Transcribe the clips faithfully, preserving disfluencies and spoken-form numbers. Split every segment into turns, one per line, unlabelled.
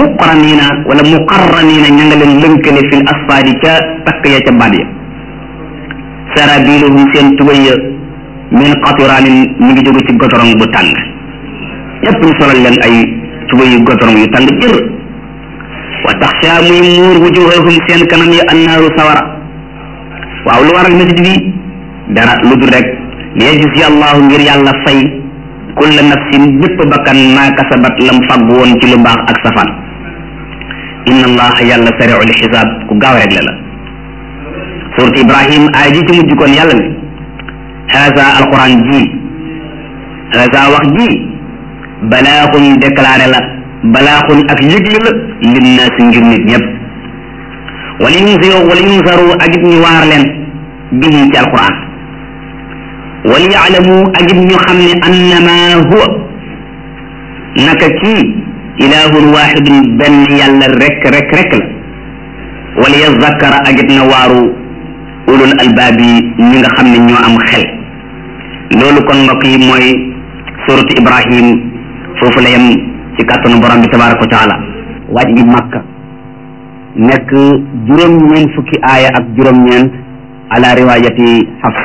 muqranina wala muqarranina ña nga leen lënkale fil asfaadi ca takk ya ca baat ya sarabiluhum seen tubay ya min qatiraanin ñu ngi jóge ci gotorong bu tàng ñëpp ñu solal leen ay tubay yu gotorong yu tàng jër wa taxsha muy muur wujuhahum seen kanam ya annaaru sawara waaw lu waral métit bi dara lu dul rek li yajzi allahu ngir yàlla fay kulla nafsin bépp bakkan maa kasabat lam fàgg woon ci lu baax ak safaan inna allaha yàlla sari'ul xisaab ku gaaw rek la la surat ibrahim aaya ji ci mujj kon yàlla ne haza alquran ji haza wax ji balaaxun déclaré la balaaxun ak yëgle la linnaasi ngir nit ñëpp wala yunziru wala yunzaru ak it ñu waar leen bihi ci alquran wala yaalamu ak it ñu xam ne annama huwa naka kii ilahun waxidun benn yàlla rek rek rek la wala yazakkara ak it na waaru ulul albaab yi ñi nga xam ne ñoo am xel loolu kon mbokk yi mooy suratu ibrahim foofu la yem ci kàttanu borom bi tabaraka wa taala waaj gi Makka nekk juróom-ñeent fukki aaya ak juróom-ñeent ala riwayati Hafs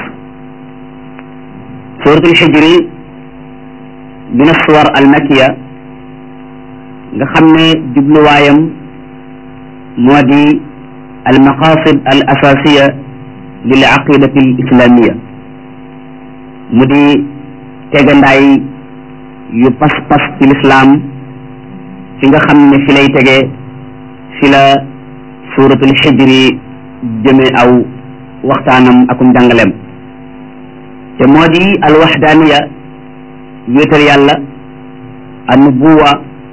suratul hijri min as-suwar al-makkiya nga xam ne jubluwaayam moo di al-maqasid al-asasiya lil aqidati al-islamiyya mu di tegandaay yu pas-pas ci lislaam fi nga xam ne fi lay tege fi la suratul hijri jëme aw waxtaanam akum jàngaleem te moo di alwaxdaaniya wéetal yàlla annubuwa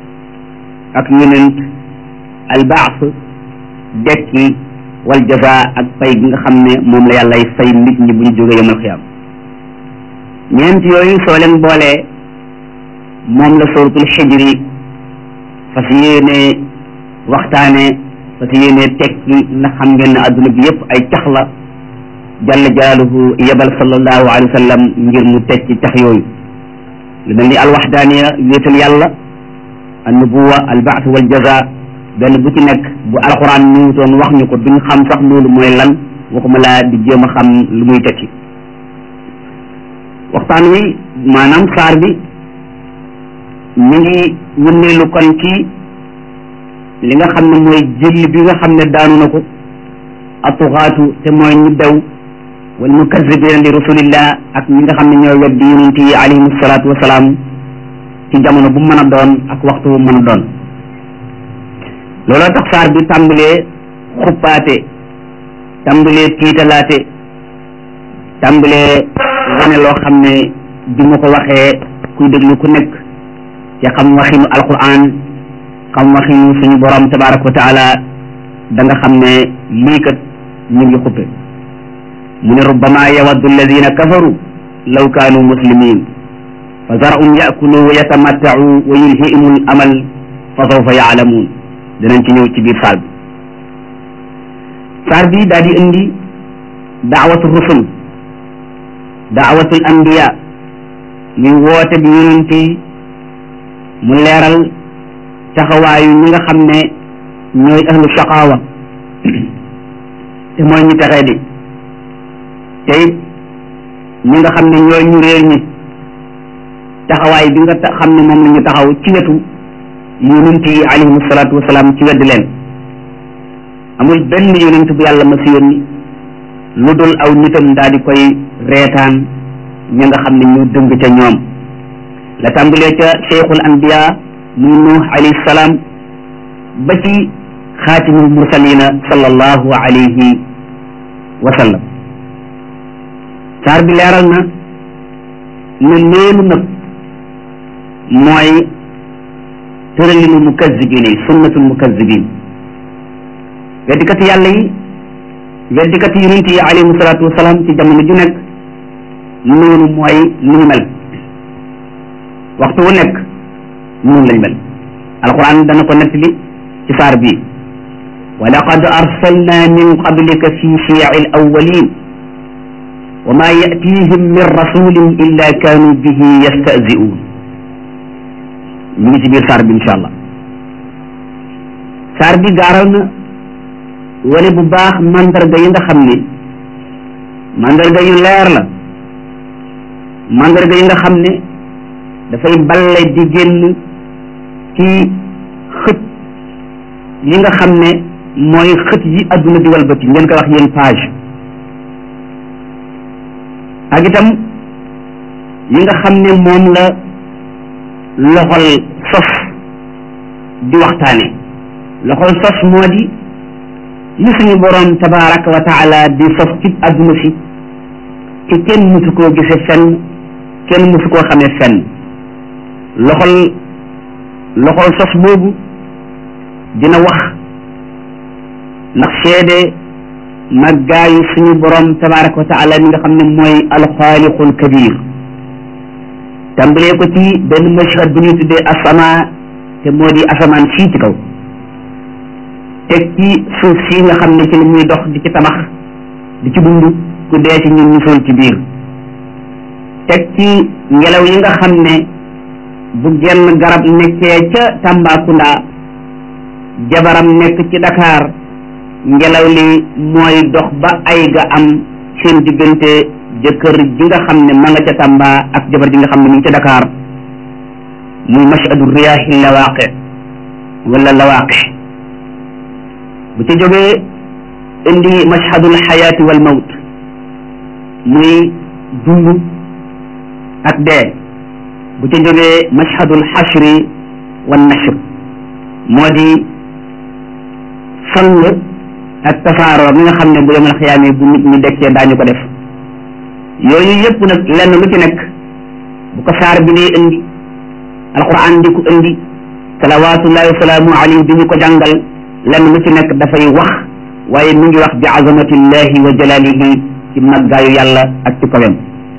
ak yonent albaas dekki wal jaza ak fay gi nga xam ne moom la yàllay fay nit ñi bu ñu jógee yawmal xiyaam ñeent yooyu soo leen boolee moom la suratul hijri fas yéene waxtaane fas yéene tekki ndax xam ngeen ne adduna bi yëpp ay cax la jalla jalaaluhu yebal sallallahu alayhi wa sallam ngir mu tekki cax yooyu lu mel ni alwaxdaaniya wéetal yàlla annubuwa albaas wal jaza benn bu ci nekk bu alquran ñëwutoon wax ñu ko duñ xam sax loolu mooy lan waxuma laa di jéem a xam lu muy tekki waxtaan wi maanaam saar bi ñu ngi wënneelu kon ci li nga xam ne mooy jël bi nga xam ne daanu na ko atuxaatu te mooy ñu daw wal mukazibina li rasulillah ak ñi nga xam ne ñoo weddi yonent yi alayhim salaatu wasalaam ci jamono bu mën a doon ak waxtu bu mën a doon looloo tax saar bi tàmbalee xuppaate tàmbalee tiitalaate tàmbalee wane loo xam ne bi ma ko waxee kuy déglu ku nekk te xam waxinu alquran xam waxinu suñu borom tabaraka wa taala da nga xam ne lii kat ñu ngi xuppe mu ne rubbama yawaddu alladina kafaru law kaanu muslimin fa zarhum yakulu wa yatamattau wa yulhihimu al amal fa sawfa yaalamuun dinañ ci ñëw ci biir saar bi saar bi daal di indi daawatu rusul daawatul anbiya muy woote bi yonent yi mu leeral taxawaayu ñi nga xam ne ñooy ahlu shaqaawa te mooy ñu texee di te it ñi nga xam ne ñooy ñu réer ñi taxawaay bi nga xam ne moom la ñu taxaw ci wetu yonent yi alayhimu salaatu wasalaam ci wedd leen amul benn yonent bu yàlla ma si yónni lu dul aw nitam daal di koy reetaan ñi nga xam ne ñoo dëng ca ñoom la tàmbalee ca cheikhul anbiya muy nuux alayhi salaam ba ci xaatimul mursalina sallallahu alayhi wa sallam saar bi leeral na ne loolu nag mooy tëralinu mukazzibin yi sunnatul mukazzibin weddikati yàlla yi weddikati yonent yi alayhimu salaatu wasalaam ci jamono ju nekk noonu mooy lu ñu mel waxtu wu nekk noonu lañ mel alquran dana ko nettali ci saar bii wa laqad arsalna min qablika fi shiya'i al-awwalin wa ma ya'tihim min rasulin illa kanu bihi yastahzi'un ñu ngi ci biir saar bi insha allah saar bi gaaral na wane bu baax mandarga yi nga xam ne mandarga yu leer la mandarga yi nga xam ne dafay balle di génn ci xët yi nga xam ne mooy xët yi adduna di walbati ngeen koy wax yéen page ak itam yi nga xam ne moom la loxol sos di waxtaane loxol sos moo di li suñu boroom tabaraka wa taala di sos ci adduna si te kenn musu koo gise fenn kenn musu koo xamee fenn loxol loxol sos boobu dina wax ndax seede màggaayu suñu boroom tabaraka wa taala mi nga xam ne mooy alxaaliqul kabir tàmbalee ko ci benn mashhad bu ñuy tuddee asama te moo di asamaan sii ci kaw teg ci suuf si nga xam ne ci la ñuy dox di ci tabax di ci dund ku dee ci ñun ñu sol ci biir teg ci ngelaw yi nga xam ne bu genn garab nekkee ca Tambacounda jabaram nekk ci Dakar ngelaw li mooy dox ba ay ga am seen diggante jëkkër ji nga xam ne ma nga ca Tamba ak jabar ji nga xam ne mu ngi ca Dakar muy mashadu riyaahi lawaqi wala lawaqi bu ca jógee indi mashadul xayaati wal mawt muy dund ak dee bu ca jógee mashadul xashri wan nashr moo di sang ak tasaaroo mi nga xam ne bu yemal xiyaamee bu nit ñi dekkee daañu ko def yooyu yëpp nag lenn lu ci nekk bu ko saar bi dee indi alquran di ko indi salawaatullahi wa salaamu alayhi di ñu ko jàngal lenn lu ci nekk dafay wax waaye mi ngi wax bi azamatillahi wa jalalihi ci màggaayu yàlla ak ci kawem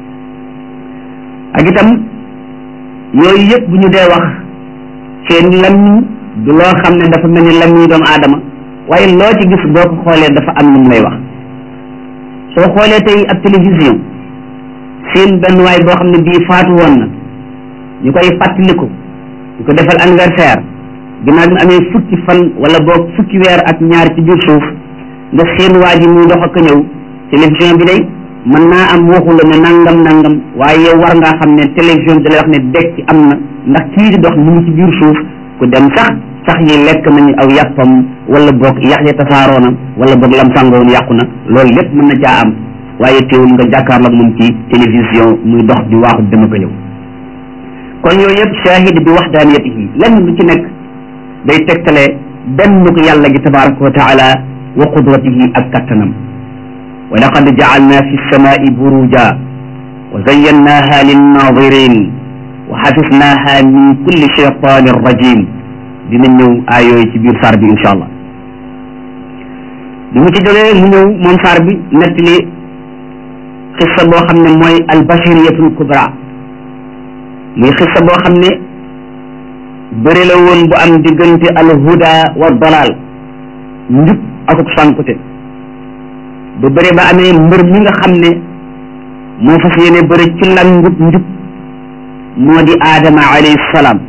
ak itam yooyu yëpp bu ñu dee wax seen lammiñ du loo xam ne dafa mel ni lammiñ doomu aadama waaye loo ci gis boo ko xoolee dafa am lu mu lay wax soo xoolee tey ab télévision seen benn waay boo xam ne bii faatu woon na ñu koy fàttaliku ñu ko defal anniversaire ginnaaw bi mu amee fukki fan wala boog fukki weer ak ñaar ci biir suuf nga seen waa ji muy dox ak ñëw télévision bi day mën naa am waxu la ne nangam nangam waaye yow war ngaa xam ne télévision bi da lay wax ne dekk ci am na ndax kii di dox mu ngi ci biir suuf ku dem sax sax yi lekk nañu aw yàppam wala boog yax ya tasaaroo na wala boog lam sàngoon yàqu na loolu lépp mën na caa am waaye teewul nga jàkkaarloog moom ci télévision muy dox di waaxu dama ko ñëw kon yooyu yëpp shahid bi waxdaaniyatihi lenn lu ci nekk day tegtale benn ko yàlla gi tabaraka wa taala wa qudratihi ak kattanam wa laqad ja'alna fi samaa'i buruja wa zayyannaha linnaadirin wa xafisnaha min kulli shaytanin rajim dina ñëw ay yooyu ci biir saar bi incha allah bi mu ci jógee mu ñëw moom saar bi nettali xissa boo xam ne mooy albashariyatul kubra muy xissa boo xam ne bëri la woon bu am diggante alhuda wa dalal njub akuk sànkute bu bëri ba amee mbër mi nga xam ne moo fas yéene bëri ci langub njub moo di aadama alayhi salaam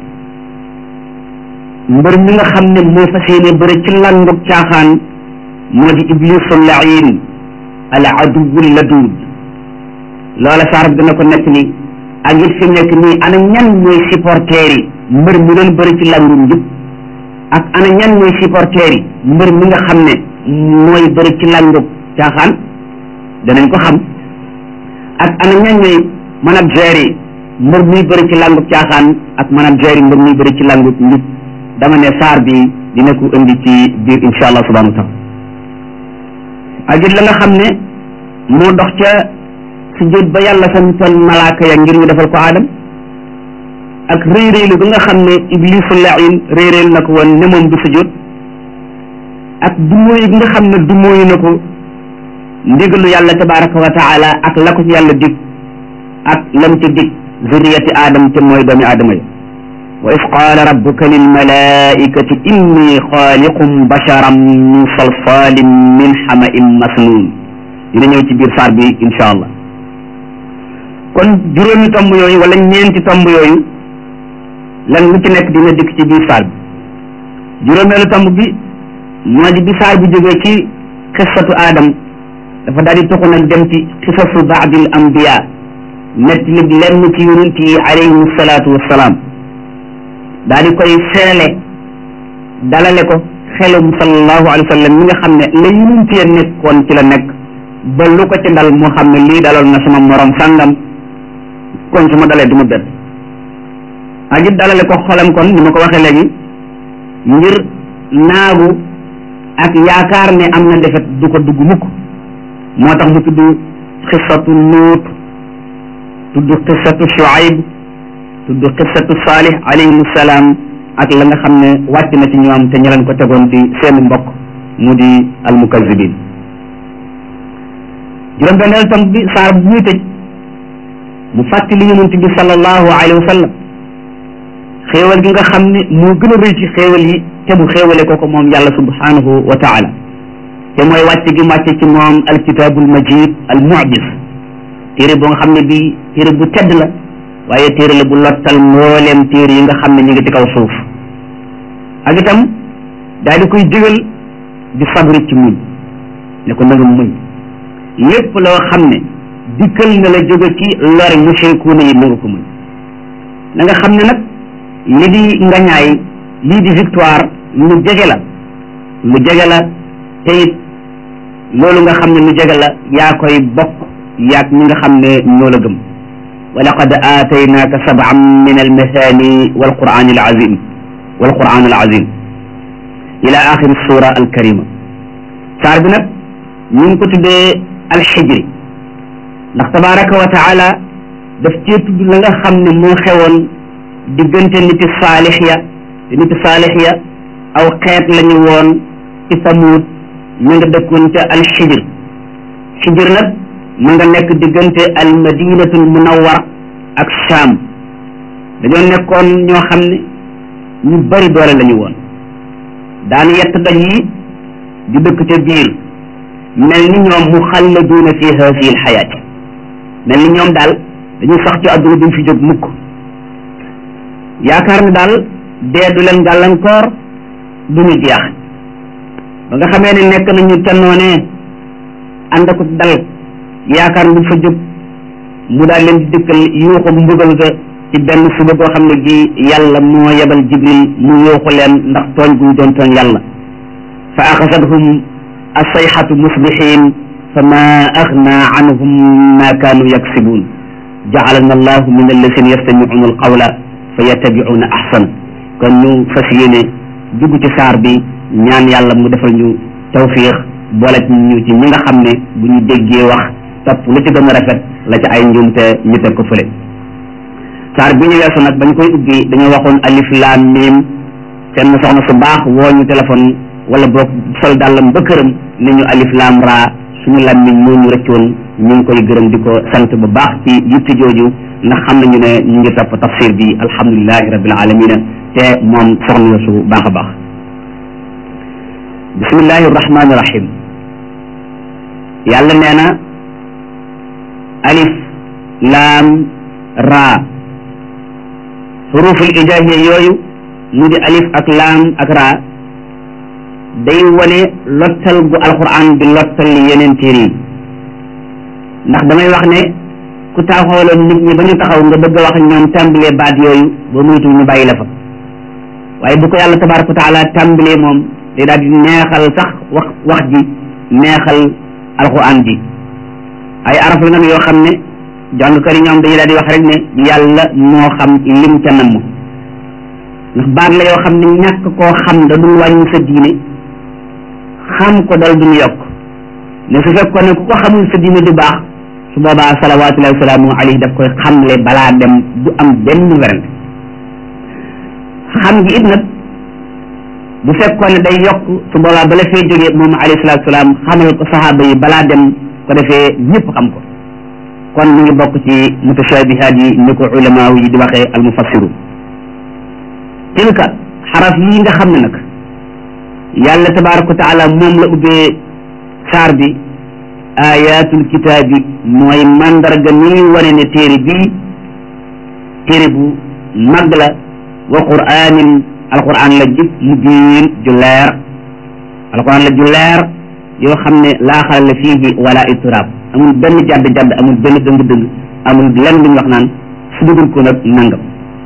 mbër mi nga xam ne moo fas yéene bëri ci langub caaxaan moo di iblisul lain al aduwul ladud loola saar bi dina ko nekk ni ak it fi nekk nii ana ñan mooy supporters yi mbër mi doon bëri ci langum njub ak ana ñan mooy supporters yi mbër mi nga xam ne mooy bëri ci langub caaxaan danañ ko xam ak ana ñan ñooy managers yi mbër muy bëri ci langub caaxaan ak managers yi mbër muy bëri ci langub njub dama ne saar bi dina ko indi ci biir insha allah subhanahu wa taala ak it la nga xam ne moo dox ca sujjóot ba yàlla santoon malaaka ya ngir ñu defal ko aadam ak réy réylu bi nga xam ne iblisu lain réy réylu na ko woon ne moom du sujjóot ak dumóoyu bi nga xam ne dumóoyu na ko ndigalu yàlla tabaraka wa taala ak la ko ci yàlla dig ak lam ci dig zuriyati aadam te mooy doomi aadama yi wa is qaala rabbuka lil malaikati inni xaaliqum basharan min salsalin min xama'in masnun dina ñëw ci biir saar bi insha allah kon juróomi tomb yooyu wala ñeenti tomb yooyu lan lu ci nekk dina dikk ci biir saar bi juróomeelu tomb bi moo di bi saar bi jógee ci xissatu Adam dafa daal di toxu nag dem ci xisasu baadil ambiya nett li lenn ci yonent yi alayhim salaatu wassalaam daal di koy seele dalale ko xelum sallallahu alayhi wa sallam mi nga xam ne la yonent ya nekkoon ci la nekk ba lu ko ci dal moo xam ne lii daloon na sama morom sàngam kon su ma dalee du ma bett ak it dalale ko xolam kon ni ma ko waxee léegi ngir naagu ak yaakaar ne am na defet du ko dugg mukk moo tax mu tudd xissatu Luut tudd xissatu Shuayb tudd xissatu Saalih alayhim salaam ak la nga xam ne wàcc na ci ñoom te ñu leen ko tegoon ci seen mbokk mu di almukazzibin juróom-benneel tam bi saar bu muy tëj mu fàttali yonent bi sallallahu alayhi wa sallam xéewal gi nga xam ne moo gën a rëy ci xéewal yi te mu xéewale ko ko moom yàlla subhanahu wa taala te mooy wàcc gi wàcce ci moom alkitabul majid al mu'jiz téere boo nga xam ne bii téere bu tedd la waaye téere la bu lottal mbooleem téere yi nga xam ne ñu ngi ci kaw suuf ak itam daal di koy digal di sabri ci muñ ne ko na nga muñ lépp loo xam ne dikkal na la jóge ci lori mushrikuuna yi na nga ko muñ na nga xam ne nag li di ngañaay lii di victoire lu jege la lu jege la te it loolu nga xam ne lu jege la yaa koy bokk yaag ñi nga xam ne ñoo la gëm wa laqad aataynaaka sab'an min almathani walqur'an alazim walqur'an alazim ila axiri sura alkarima saar bi nag ñu ngi ko tuddee alxijri ndax tabaraka wa taala daf cee tudd la nga xam ne moo xewoon diggante niti saalix ya te niti saalix ya aw xeet lañu woon ci Samuud ñu nga dëkkoon ca alxijr xijr nag mu nga nekk diggante almadinatul munawwara ak Saam dañoo nekkoon ñoo xam ne ñu bari doole lañu woon daan yett doj yi di dëkk ca biir mel ni ñoom muxalladuuna fi haadihi alxayaat mel ni ñoom daal dañuy sax ci àdduna duñ fi jóg mukk yaakaar ne daal dee du leen gàllankoor duñu jeex ba nga xamee ne nekk nañu te noonee ànd ak dal yaakaar ne duñ fa jóg mu daal leen di dëkkal yuuxu mbugal ga ci benn suba boo xam ne gi yàlla moo yebal jibril mu yuuxu leen ndax tooñ guñ doon tooñ yàlla fa axasathum assayxatu musbihin fa ma agna anhum ma kaanu yaksibuun jaalana allahu min alladina yastamicuuna alqawla fa yattabicuuna ahsan kon ñu fas yéene dugg ci saar bi ñaan yàlla mu defal ñu tawfiix boole ñu ci ñi nga xam ne bu ñu déggee wax topp lu ci gën a rafet la ci ay njuumte ñu teg ko fële saar bi ñu weesu nag bañ koy ubbi dañoo waxoon alif laam miim seen soxna su baax woo ñu téléphone wala boog sol dàllam ba këram ni ñu alif laam raa suñu làmmiñ moo ñu rëccoon ñu ngi koy gërëm di ko sant bu baax ci yitte jooju ndax xam nañu ne ñu ngi topp tafsir bi alhamdulilahi rabbil alamina te moom soxna su baax a baax bismillahi rahmaani rahim yàlla nee na alif laam raa xuruful ijaahiya yooyu mu di alif ak laam ak raa day wane lottal gu alquran di lottal yeneen téere yi ndax damay wax ne ku taxawaloon nit ñi ba ñu taxaw nga bëgg a wax ñoom tàmbalee baat yooyu ba muytu ñu bàyyi la fa waaye bu ko yàlla tabaraka wa taala tàmbalee moom day daal di neexal sax wax wax ji neexal alquran ji ay araf la nag yoo xam ne jàngkat yi ñoom dañuy daal di wax rek ne yàlla moo xam lim ca namm ndax baat la yoo xam ne ñàkk koo xam da dul wàññi sa diine xam ko dal duñu yokk ne su fekkoon ne ku ko xamul sa diine du baax su boobaa salawaatullahi wa salaamu alayhi daf koy xamle balaa dem du am benn werante xam gi it nag bu fekkoon ne day yokk su boobaa bala fee jógee moom alayhi salaatu salaam xamal ko sahaaba yi balaa dem ko defee ñëpp xam ko kon mi ngi bokk ci mutashabihaat yi ni ko ulama yi di waxee al mufassiru tilka xaraf yi nga xam ne nag yàlla tabaraka wa taala moom la ubbee saar bi ayatul kitaabi mooy mandarga mi wane ne téere bii téere bu mag la wa qur'anin alquran la jib mubiin ju leer alquran la ju leer yoo xam ne laa xalala fiihi wala itiraab amul benn jadd jadd amul benn dëng dëng amul lenn lu ñu wax naan su dugul ko nag nangam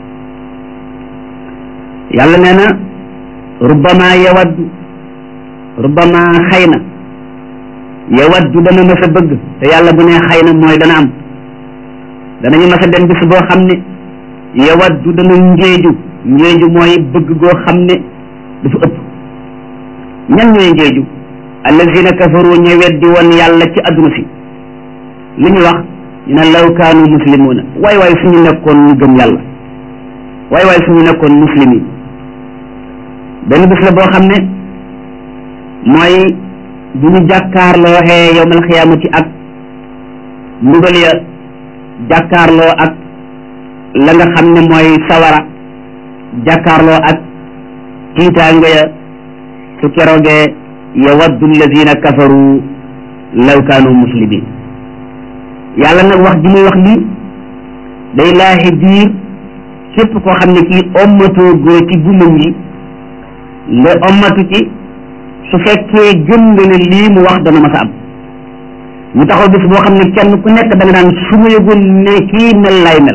yàlla nee na rubbama yawaddu rubbama xëy na yawaddu dana mas a bëgg te yàlla bu ne xëy na mooy dana am danañu mas a dem bis boo xam ne yawaddu dana njéeju njéeju mooy bëgg goo xam ne dafa ëpp ñan ñooy njéeju allazina kafaru ña weddi woon yàlla ci adduna si li ñu wax ñu ne law kaanu muslimuuna waay waay suñu nekkoon ñu gëm yàlla waay waay suñu nekkoon muslim yi benn bis la boo xam ne mooy bu ñu jàkkaarloo xee yawmal xiyaamati ak mbugal ya jàkkaarloo ak la nga xam ne mooy sawara jàkkaarloo ak tiitaanga ya su keroogee yawaddu allazina kafaru law kaanu muslimin yàlla nag wax ji muy wax lii day laaxi biir képp koo xam ne kii ommatoo goo ci gumam yi nga ommatu ci su fekkee gëm nga ne lii mu wax dana mas a am mu taxaw bis boo xam ne kenn ku nekk da nga naan su ma yëgoon ne kii mel lay mel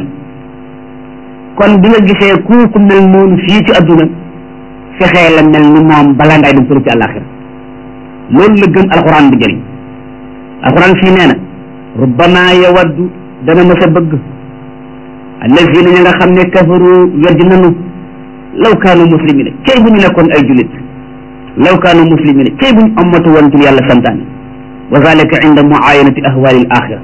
kon bi nga gisee ku ku mel noonu fii ci adduna fexee la mel ni moom balaa ngay dem turu ci àllaaxira loolu la gëm alxuraan bi jëriñ alxuraan fii nee na rubbama yawaddu dana mas a bëgg allazina ña nga xam ne kafaru weddi nanu law kaanu muslimina cey bu ñu nekkoon ay julit law kaanu muslimina cey bu ñu ammatu woon ci yàlla santaane wa zalika inda muayanati ahwali al axira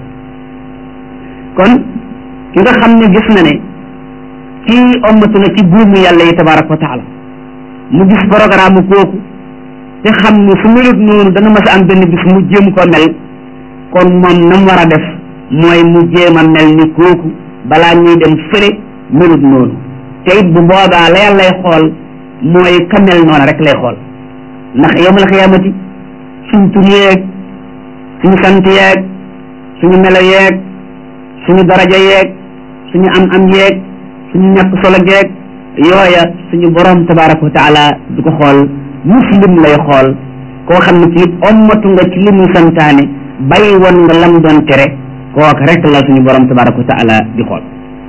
kon ki nga xam ne gis na ne kii ammatu na ci buumu yàlla yi tabaraka wa taala mu gis programme kooku te xam ne su melut noonu dana mas a am benn bis mu jéem ko mel kon moom na mu war a def mooy mu jéem a mel ni kooku balaa ñuy dem fële melut noonu te it bu boobaa la yàlla lay xool mooy ka mel noonu rek lay xool ndax yawmal xiyaamati suñ tur yeeg suñu sant yeeg suñu melo yeeg suñu daraja yeeg suñu am-am yeeg suñu ñàkk solo geeg yooya suñu borom tabaraka wa taala du ko xool muslim lay xool koo xam ne kii ommatu nga ci li mu santaane bàyyi woon nga lam doon tere kook rek la suñu borom tabaraka wa taala di xool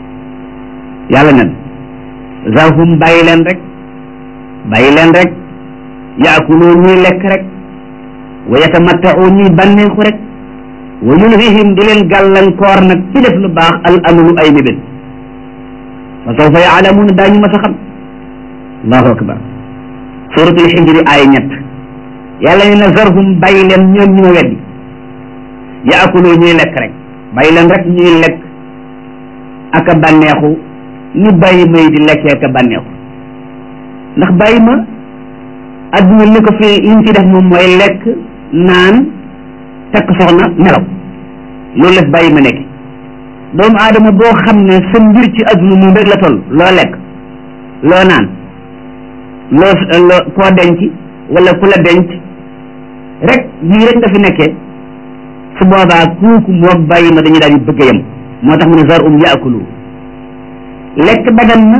yàlla nen zarhum bàyyi leen rek bàyyi leen rek yaakulu ñuy lekk rek wa yatamattau ñuy bànneexu rek wa yulhihim di leen gàllankoor nag ci def lu baax al amalu ay mébét fa sawfa yaalamuuna daañu mas a xam allahu akbar suratul xijri ay ñett yàlla ne na zarhum bàyyi leen ñoom ñu ma weddi yaakulu ñuy lekk rek bàyyi leen rek ñuy lekk ak a bànneexu ñu bàyyi may di lekkee ak a bànneexu ndax bàyyi ma adduna li ko fi liñ ci def moom mooy lekk naan takk soxna nelaw loolu def bàyyi ma nekk doomu aadama boo xam ne sa mbir ci adduna moom rek la toll loo lekk loo naan loo loo koo denc wala ku la denc rek lii rek nga fi nekkee su boobaa kooku moo bàyyi ma dañuy daal di bëgg a yem moo tax mu ne zarhum yaakulu lekk dagan na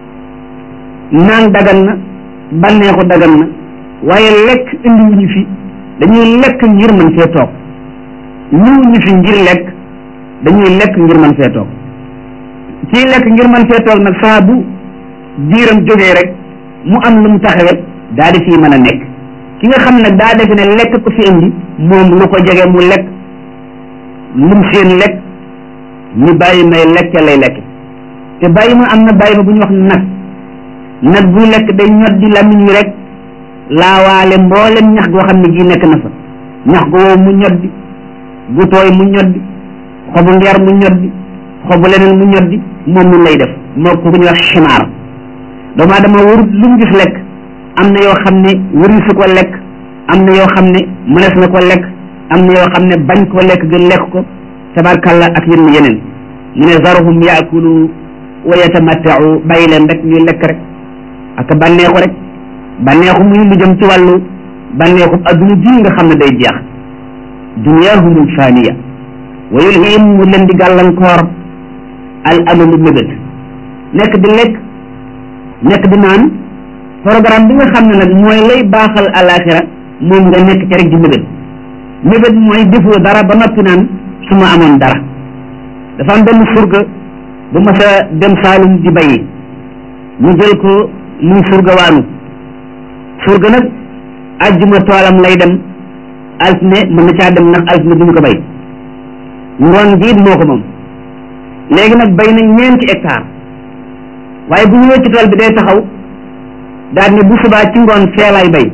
naan dagan na bànneexu dagan na waaye lekk indiwuñu fi dañuy lekk ngir mën fee toog ñëwuñu fi ngir lekk dañuy lekk ngir mën fee toog kii lekk ngir mën fee toog nag saa bu diiram jógee rek mu am lu mu taxawet daa di fii mën a nekk ki nga xam ne daa defe ne lekk ko fi indi moom lu ko jege mu lekk lum seen lekk ñu bàyyi may lekke lay lekk te bàyyi ma am na bàyyi ma bu ñu wax nag nag buy lekk day ñot di lamiñ wi rek laawaale mboolem ñax goo xam ne gii nekk na fa ñax gu wow mu ñot di gu tooy mu ñot di xobu ngeer mu ñot di xobu leneen mu ñot di moom nu lay def moo ko ñu wax chimaar doomu aadama warut lu mu gis lekk am na yoo xam ne wëri su ko lekk am na yoo xam ne mënees na ko lekk am na yoo xam ne bañ koo lekk gën lekk ko tabarkalla ak yenn yeneen mu ne zarhum yaakulu wa yatamattau bàyyi leen rek ñuy lekk rek ak bànneexu rek bànneexu muy lu jëm ci wàllu bànneexu adduna ji nga xam ne day jeex duniyahumul faniya wa yulhihim mu leen di gàllankoor al amalu mébét nekk di lekk nekk di naan programme bi nga xam ne nag mooy lay baaxal alaxira moom nga nekk ci rek di mébét mébét mooy defoo dara ba noppi naan su ma amoon dara. dafa am benn surga bu mas a dem Saalum di bayi mu jël ko muy surga waanu surga nag àjjuma toolam lay dem altine mën na caa dem ndax altine duñu ko bay ngoon ji moo ko moom léegi nag bay na ñeenti hectare waaye bu ñëwee ci tool bi day taxaw daal ne bu subaa ci ngoon feelaay bay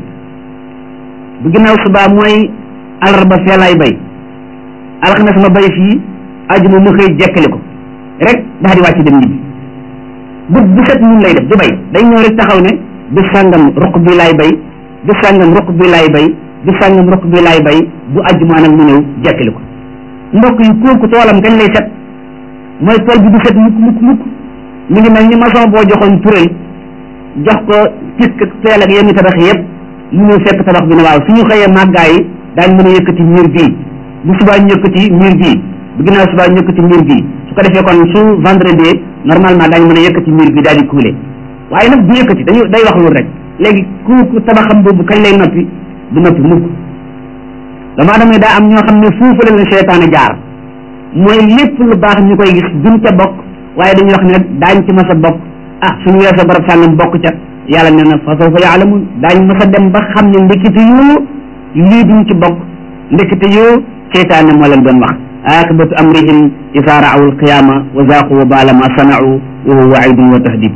bu ginnaaw subaa mooy alarba feelaay bay alxames ma bay fii ajuma mu xëy jekkali ko rek daal di wàcc dem ñibbi bu bu set mun lay def du bay day ñëw rek taxaw ne du sàngam roq bi laay bay du sàngam roq bi laay bay du sàngam roq bi laay bay bu ajuma nag mu ñëw jekkali ko mbokk yi kooku toolam kañ lay set mooy tool bi du set mukk mukk mukk mi ngi mel ni maçon boo joxoon turel jox ko tisk ak teel ak yenn tabax yëpp mu ñëw fekk tabax bi ne waaw suñu xëyee màggaa yi daañ mën a yëkkati miir bii bu subaa ñu yëkkati miir bii bu ginnaaw subaa ñu yëkkati miir bii su ko defee kon su vendredi normalement daañu mën a yëkkati miir bi daal di kuule waaye nag du yëkkati dañu day wax loolu rek léegi ku tabaxam boobu kañ lay noppi du noppi mukk damaa damay daa am ñoo xam ne foofu la leen seytaane jaar mooy lépp lu baax ñu koy gis duñ ca bokk waaye dañuy wax ne daañ ci mas a bokk ah suñu weesoo barab sàngam bokk ca yàlla nee na fa sawfa yaalamun daañ mas a dem ba xam ne ndekete yoo lii duñ ci bokk ndekete yoo seytaane moo leen doon wax aqibatu amrihim isa raaw alqiyama wa zaaqu wa baala ma sanau wa huwa waidun wa tahdid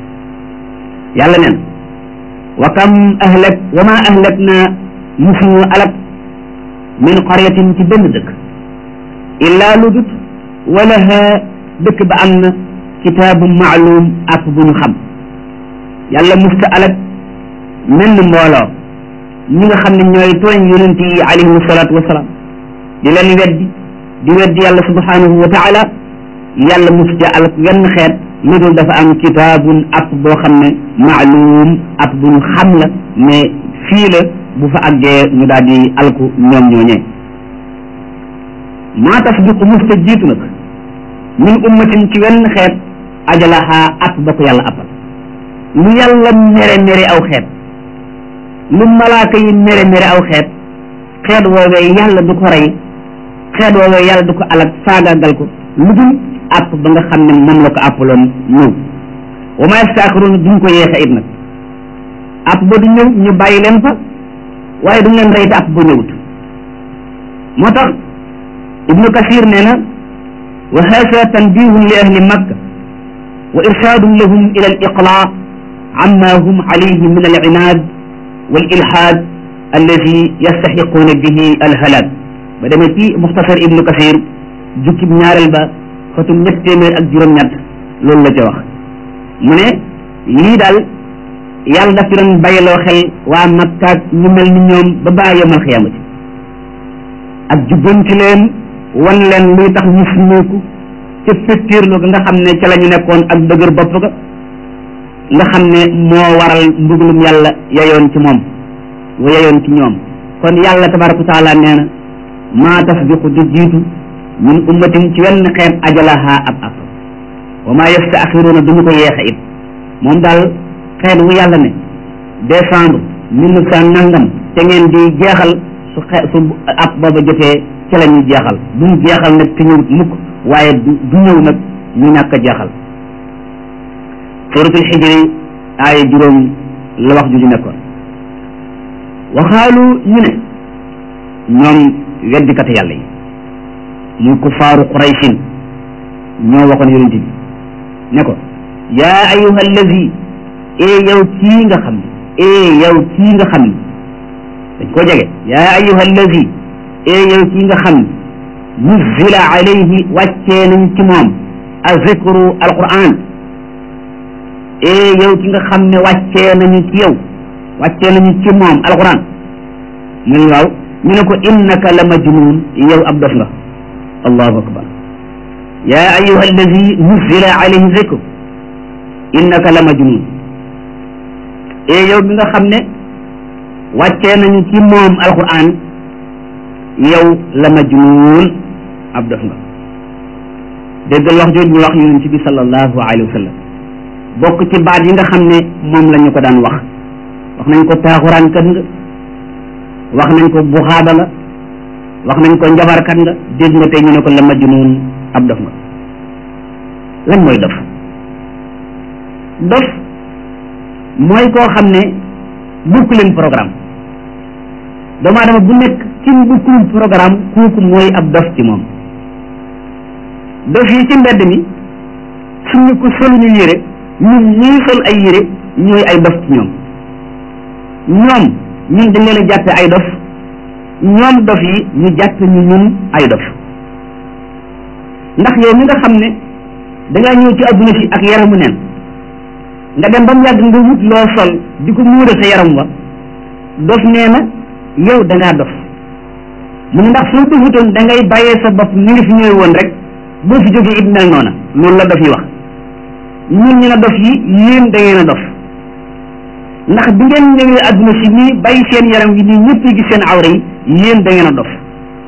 yàlla neen wa kam ahlak wa ma ahlak na musuñu alak min qaryatin ci benn dëkk illaa lu dut walaha dëkk ba am na kitaabu maalum app bu ñu xam yàlla musta alak menn mbooloo ñi nga xam ne ñooy tooñ yonent yi alayhim salaatu wasalaam di leen weddi di weddi yàlla subhanahu wa taala yàlla musta alak wenn xeet lu dul dafa am kitaabun app boo xam ne maalum app bu ñu xam la mais fii la bu fa àggee ñu daal di alku ñoom ñooñee maa tasbiqu musta jiitu nag min ummatin ci wenn xeet ajalaha app ba ko yàlla appal lu yàlla mere mere aw xeet lu malaaka yi mere mere aw xeet xeet woowee yàlla du ko rey xeet woowee yàlla du ko alak faagaagal ko lu dul app ba nga xam ne moom la ko appaloon ñëw wa ma yastaaxiruuna duñ ko yeexe it nag app ba du ñëw ñu bàyyi leen fa waaye duñ leen rey te app ba ñëwut moo tax ibnu kasir nee na wa haasa tanbihun li ahli makka wa irshadun lahum ila al iqlaa amma hum alayhi min al inaad wal ilhaad alladi yastaxiquuna bihi al halaak ba demee ci muxtasar ibnu kasir jukkib ñaareel ba fatum ñett téeméer ak juróom-ñett loolu la ca wax mu ne lii daal yàlla daf ci doon bàyyiloo xel waa makkaak ñu mel ni ñoom ba baa yawmal xiyaamati ak jubbanti leen wan leen luy tax ñu sumeeku ca fettiirlu ga nga xam ne ca la ñu nekkoon ak dëgër bopp ga nga xam ne moo waral mbugalum yàlla yayoon ci moom wa yayoon ci ñoom kon yàlla tabaraka wa taala nee na maa tasbiqu du jiitu min ummatin ci wenn xeet ajalaha ab ab wa maa yastaaxiruuna duñu ko yeexe it moom daal xeet wu yàlla ne décembre mille neuf cent nangam te ngeen di jeexal su xe su ab booba jotee ci la ñuy jeexal duñ jeexal nag te ñëwut mukk waaye du ñëw nag ñu ñàkk a jeexal suratul xijri aaya juróom la wax ju ju nekkoon waxaalu ñu ne ñoom weddikati yàlla yi muy kuffaaru quraysin ñoo waxoon yonent bi ne ko yaa ayuha allazi ee yow kii nga xam ne ee yow kii nga xam ne dañ koo jege yaa ayuha allazi ee yow kii nga xam ne nuzzila alayhi wàccee nañ ci moom azikru alquran ee yow ki nga xam ne wàccee nañu ci yow wàccee nañu ci moom alquran mu ne waaw ñu ne ko innaka la majnun yow ab dof nga allahu akbar yaa ayuha allazi nuzzila alayhi zikru innaka la majnun ee yow bi nga xam ne wàccee nañu ci moom alquran yow la majnun ab dof nga déggal wax jooju ñu wax yonent bi sallallahu alayhi wa sallam bokk ci baat yi nga xam ne moom la ñu ko daan wax wax nañ ko taaxuraan kat nga wax nañ ko buxaaba la wax nañ ko njabarkat nga dégg nga tey ñu ne ko la majnuun ab dof nga lan mooy dof dof mooy koo xam ne bukk leen programme doomu aadama bu nekk ci bukkul programme kooku mooy ab dof ci moom dof yi ci mbedd mi suñu ko soluñu yére ñun ñuy sol ay yére ñooy ay dof ci ñoom ñoom ñun dañ leen a jàppe ay dof ñoom dof yi ñu jàppe ñu ñun ay dof ndax yow mi nga xam ne dangaa ñëw ci adduna si ak yaramu neen nga dem ba mu yàgg nga wut loo sol di ko muure sa yaram wa dof nee na yow dangaa dof mu ne ndax soo dofutoon da ngay bàyyee sa bopp ni nga fi ñëwee woon rek boo fi jógee it mel noona loolu la dof yi wax ñun ñu ne dof yi yéen da ngeen a dof ndax bi ngeen ñëwee adduna si nii bàyyi seen yaram yi nii ñëpp gis seen awra yi yéen da ngeen a dof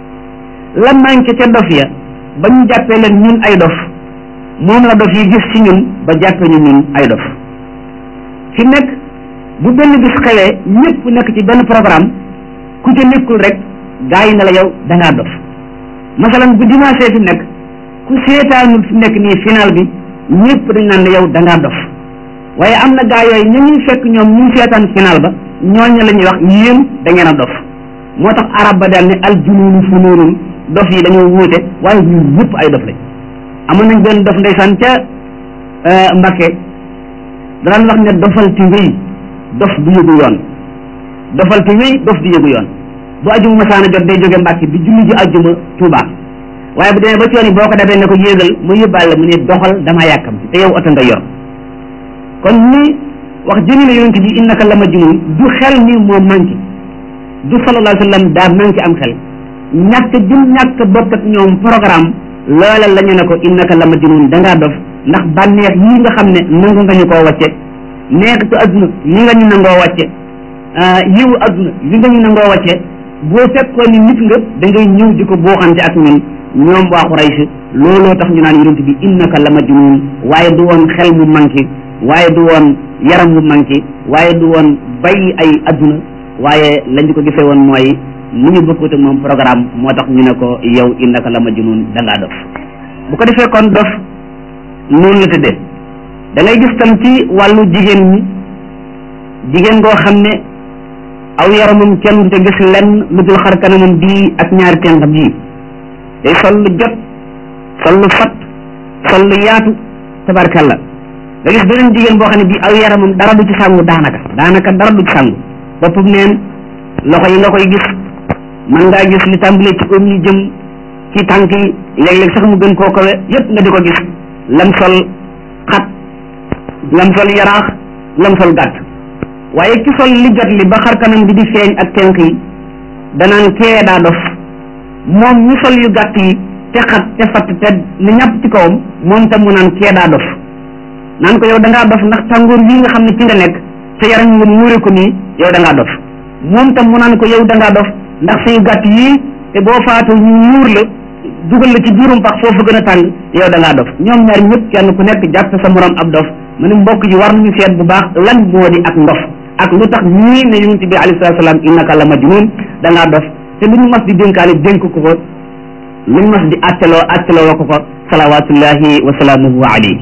la manqué ca dof ya ba ñu jàppee leen ñun ay dof moom la dof yi gis ci ñun ba jàppee ñu ñun ay dof fi nekk bu benn bis xewee ñëpp nekk ci benn programme ku ca nekkul rek gaa yi ne la yow da ngaa dof masalan bu dimanche fi nekk ku seetaanul fi nekk nii final bi ñëpp dañ naan ne yow da ngaa dof waaye am na gaa yooyu ñu ñuy fekk ñoom ñu seetaan final ba ñooñu la ñuy wax yéen da ngeen a dof moo tax arab ba daal ne al junuunu funuunun dof yi dañoo wuute waaye ñun ñëpp ay dof lañ amoon nañ benn dof ndeysaan ca Mbakke daan wax ne dofal ti wéy dof du yëgu yoon dofal ti wéy dof du yëgu yoon bu ajjuma masaana jot day jóge Mbàkke di julli ji ajjuma Tuuba waaye bu demee ba coon yi boo ko defee ne ko yéegal mu yóbbaale mu ne doxal damaa yàkkam te yow oto nga yor kon ni wax jëmi ne yonent bi innaka la majnun du xel ni moo manqué du sallallahu alayhi wa sallam daa manqué am xel ñàkk jëm ñàkk bokk ak ñoom programme loola la ñu ne ko innaka la majnun dangaa dof ndax bànneex yii nga xam ne nangu nga ñu koo wàcce neex ci adduna yi nga ñu nangoo wàcce yiwu adduna yi nga ñu nangoo wàcce boo fekkoon ni nit nga da ngay ñëw di ko booxante ak ñun ñoom waa Quraysh looloo tax ñu naan yonent bi innaka la majnun waaye du woon xel mu manqué waaye du woon yaram mu manqué waaye du woon bay ay adduna waaye lañu ko gisee woon mooy ni ñu bokkute moom programme moo tax ñu ne ko yow innaka la majnun dangaa dof bu ko defee kon dof noonu la tëddee da ngay gis tam ci wàllu jigéen ñi jigéen goo xam ne aw yaramam kenn du te gis lenn lu dul xar kanamam bii ak ñaari tenxam yii day sol lu jot sol lu fat sol lu yaatu tabarkalla nga gis beneen jigéen boo xam ne bii aw yaramam dara du ci sàngu daanaka daanaka dara du ci sàngu boppam neen loxo yi nga koy gis man ngaa gis li tàmbalee ci oom yi jëm ci tànk yi léeg-léeg sax mu gën koo kawe yépp nga di ko gis lam sol xat lam sol yaraax lam sol gàtt waaye ki sol li jot li ba xar kanam bi di feeñ ak tenk yi danaan kee daa dof moom ñu sol yu gàtt yi te xat te fatt te ni ñàpp ci kawam moom tam mu naan kee daa dof naan ko yow da ngaa dof ndax tàngoor wi nga xam ne ci nga nekk sa yaram nga muure ko nii yow da ngaa dof moom tam mu naan ko yow da ngaa dof ndax sa yu gàtt yii te boo faatu ñu muur la dugal la ci biirum pax foofu gën a tàng yow da ngaa dof ñoom ñaar ñëpp kenn ku nekk jàpp sa morom ab dof ma ne mbokk yi war nañu seet bu baax lan moo di ak ndof ak lu tax ñii ne yonent bi alayhi salaatu salaam innaka la majnun da ngaa dof te lu ñu mas di dénkaale dénk ko ko lu ñu mas di atteloo atteloo ko ko salawatullahi wa salaamuhu alayhi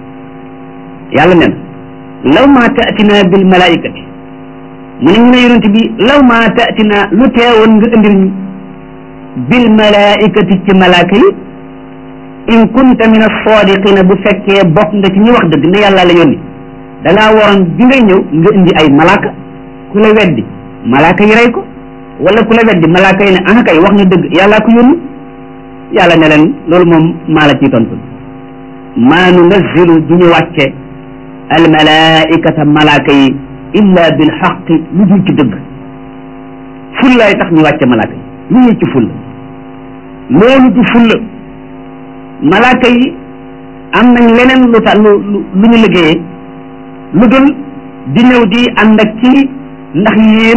yàlla nen law ma taatina bil malaikati mu ne ñu ne yonent bi law ma taatina lu teewoon nga indil ñu bil malaikati ci malaaka yi in kunta min as-sadiqina bu fekkee bokk nga ci ñi wax dëgg ne yàlla la yónni da ngaa waroon bi ngay ñëw nga indi ay malaaka ku la weddi malaaka yi rey ko wala ku la weddi malaaka yi ne ah kay wax na dëgg yàllaa ko yónni yàlla ne leen loolu moom maa la ciy tontu maa nunazzilu du ñu wàcce al malaikata malaaka yi illa bil xaqi lu dul ci dëgg fullaay tax ñu wàcce malaaka yi lu ñuy ci fulla loolu du fulla malaaka yi am nañ leneen lu tax lu lu ñu liggéeyee lu dul di ñëw di ànd ak ci ndax yéen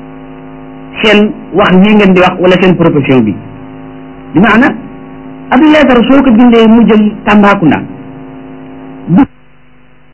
seen wax yi ngeen di wax wala seen profession bi bi maana ab leetar soo ko bindee mu jëm Tambacounda